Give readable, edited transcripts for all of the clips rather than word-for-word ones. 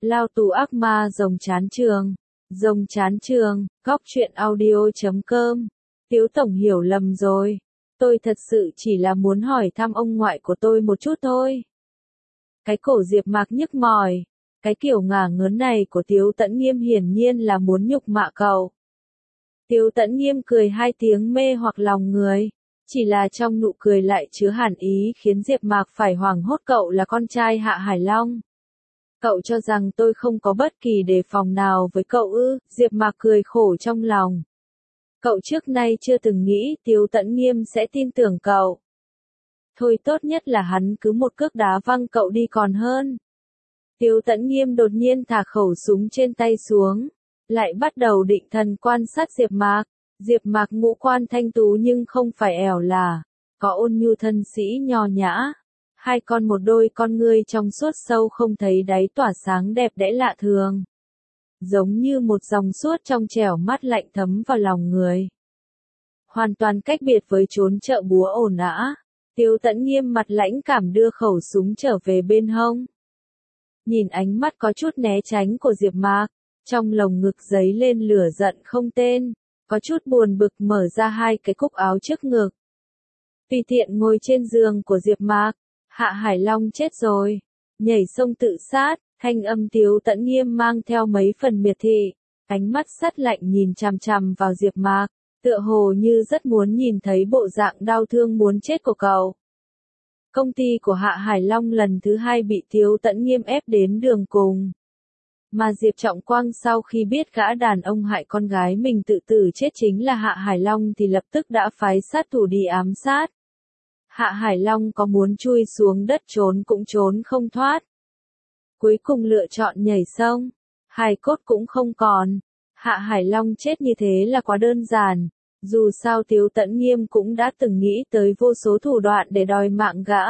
Lao tù ác ma rồng chán trường. Rồng chán trường, góc truyện audio.com. Tiếu tổng hiểu lầm rồi. Tôi thật sự chỉ là muốn hỏi thăm ông ngoại của tôi một chút thôi. Cái cổ Diệp Mạc nhức mỏi. Cái kiểu ngả ngớn này của Tiếu Tẫn Nghiêm hiển nhiên là muốn nhục mạ cậu. Tiếu Tẫn Nghiêm cười hai tiếng mê hoặc lòng người. Chỉ là trong nụ cười lại chứa hàn ý khiến Diệp Mạc phải hoảng hốt. Cậu là con trai Hạ Hải Long. Cậu cho rằng tôi không có bất kỳ đề phòng nào với cậu ư? Diệp Mạc cười khổ trong lòng. Cậu trước nay chưa từng nghĩ Tiếu Tẫn Nghiêm sẽ tin tưởng cậu. Thôi tốt nhất là hắn cứ một cước đá văng cậu đi còn hơn. Tiếu Tẫn Nghiêm đột nhiên thả khẩu súng trên tay xuống, lại bắt đầu định thần quan sát Diệp Mạc. Diệp Mạc ngũ quan thanh tú nhưng không phải ẻo là, có ôn nhu thân sĩ nho nhã. Hai một đôi con ngươi trong suốt sâu không thấy đáy tỏa sáng đẹp đẽ lạ thường. Giống như một dòng suốt trong trẻo mát lạnh thấm vào lòng người. Hoàn toàn cách biệt với chốn chợ búa ồn ào. Tiếu Tẫn Nghiêm mặt lãnh cảm đưa khẩu súng trở về bên hông. Nhìn ánh mắt có chút né tránh của Diệp Mạc, trong lồng ngực dấy lên lửa giận không tên, có chút buồn bực mở ra hai cái cúc áo trước ngực. Tùy tiện ngồi trên giường của Diệp Mạc, Hạ Hải Long chết rồi, nhảy sông tự sát, thanh âm Tiếu Tẫn Nghiêm mang theo mấy phần miệt thị, ánh mắt sắt lạnh nhìn chằm chằm vào Diệp Mạc, tựa hồ như rất muốn nhìn thấy bộ dạng đau thương muốn chết của cậu. Công ty của Hạ Hải Long lần thứ hai bị Tiếu Tẫn Nghiêm ép đến đường cùng. Mà Diệp Trọng Quang sau khi biết gã đàn ông hại con gái mình tự tử chết chính là Hạ Hải Long thì lập tức đã phái sát thủ đi ám sát. Hạ Hải Long có muốn chui xuống đất trốn cũng trốn không thoát. Cuối cùng lựa chọn nhảy sông, hài cốt cũng không còn. Hạ Hải Long chết như thế là quá đơn giản. Dù sao Tiếu Tẫn Nghiêm cũng đã từng nghĩ tới vô số thủ đoạn để đòi mạng gã.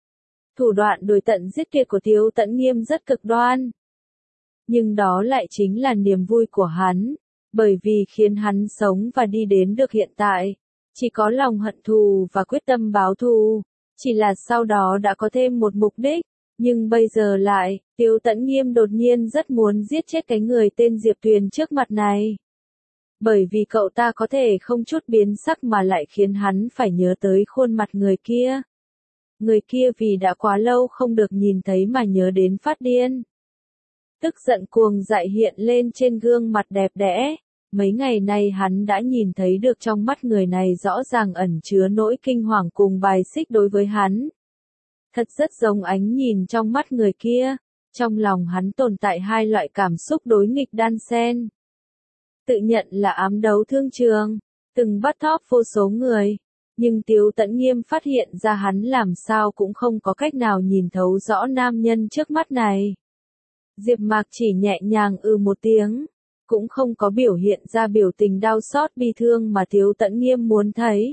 Thủ đoạn đuổi tận giết tuyệt của Tiếu Tẫn Nghiêm rất cực đoan. Nhưng đó lại chính là niềm vui của hắn, bởi vì khiến hắn sống và đi đến được hiện tại. Chỉ có lòng hận thù và quyết tâm báo thù, chỉ là sau đó đã có thêm một mục đích, nhưng bây giờ lại, Tiếu Tẫn Nghiêm đột nhiên rất muốn giết chết cái người tên Diệp Tuyền trước mặt này. Bởi vì cậu ta có thể không chút biến sắc mà lại khiến hắn phải nhớ tới khuôn mặt người kia. Người kia vì đã quá lâu không được nhìn thấy mà nhớ đến phát điên. Tức giận cuồng dại hiện lên trên gương mặt đẹp đẽ. Mấy ngày nay hắn đã nhìn thấy được trong mắt người này rõ ràng ẩn chứa nỗi kinh hoàng cùng bài xích đối với hắn. Thật rất giống ánh nhìn trong mắt người kia. Trong lòng hắn tồn tại hai loại cảm xúc đối nghịch đan xen. Tự nhận là ám đấu thương trường, từng bắt thóp vô số người. Nhưng Tiếu Tẫn Nghiêm phát hiện ra hắn làm sao cũng không có cách nào nhìn thấu rõ nam nhân trước mắt này. Diệp Mạc chỉ nhẹ nhàng một tiếng, cũng không có biểu hiện ra biểu tình đau xót bi thương mà Tiếu Tẫn Nghiêm muốn thấy.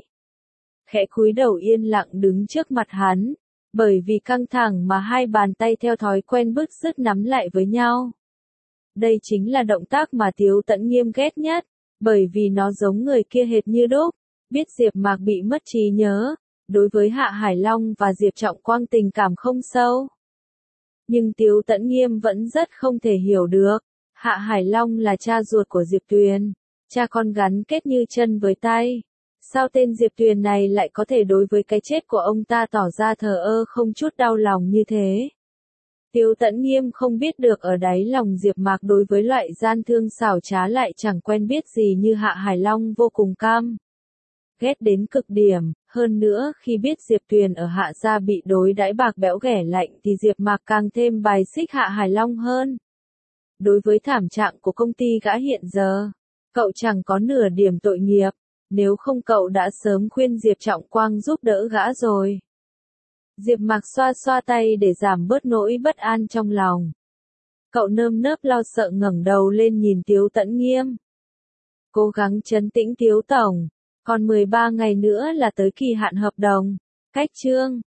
Khẽ cúi đầu yên lặng đứng trước mặt hắn, bởi vì căng thẳng mà hai bàn tay theo thói quen bứt rứt nắm lại với nhau. Đây chính là động tác mà Tiếu Tẫn Nghiêm ghét nhất, bởi vì nó giống người kia hệt như đúc. Biết Diệp Mạc bị mất trí nhớ, đối với Hạ Hải Long và Diệp Trọng Quang tình cảm không sâu. Nhưng Tiếu Tẫn Nghiêm vẫn rất không thể hiểu được, Hạ Hải Long là cha ruột của Diệp Tuyền, cha con gắn kết như chân với tay. Sao tên Diệp Tuyền này lại có thể đối với cái chết của ông ta tỏ ra thờ ơ không chút đau lòng như thế? Tiếu Tẫn Nghiêm không biết được ở đáy lòng Diệp Mạc đối với loại gian thương xảo trá lại chẳng quen biết gì như Hạ Hải Long vô cùng căm ghét đến cực điểm, hơn nữa khi biết Diệp Tuyền ở Hạ gia bị đối đãi bạc bẽo ghẻ lạnh thì Diệp Mạc càng thêm bài xích Hạ Hải Long hơn. Đối với thảm trạng của công ty gã hiện giờ, cậu chẳng có nửa điểm tội nghiệp, nếu không cậu đã sớm khuyên Diệp Trọng Quang giúp đỡ gã rồi. Diệp Mạc xoa xoa tay để giảm bớt nỗi bất an trong lòng. Cậu nơm nớp lo sợ ngẩng đầu lên nhìn Tiếu Tẫn Nghiêm. Cố gắng trấn tĩnh Tiếu tổng, còn 13 ngày nữa là tới kỳ hạn hợp đồng. Cách chương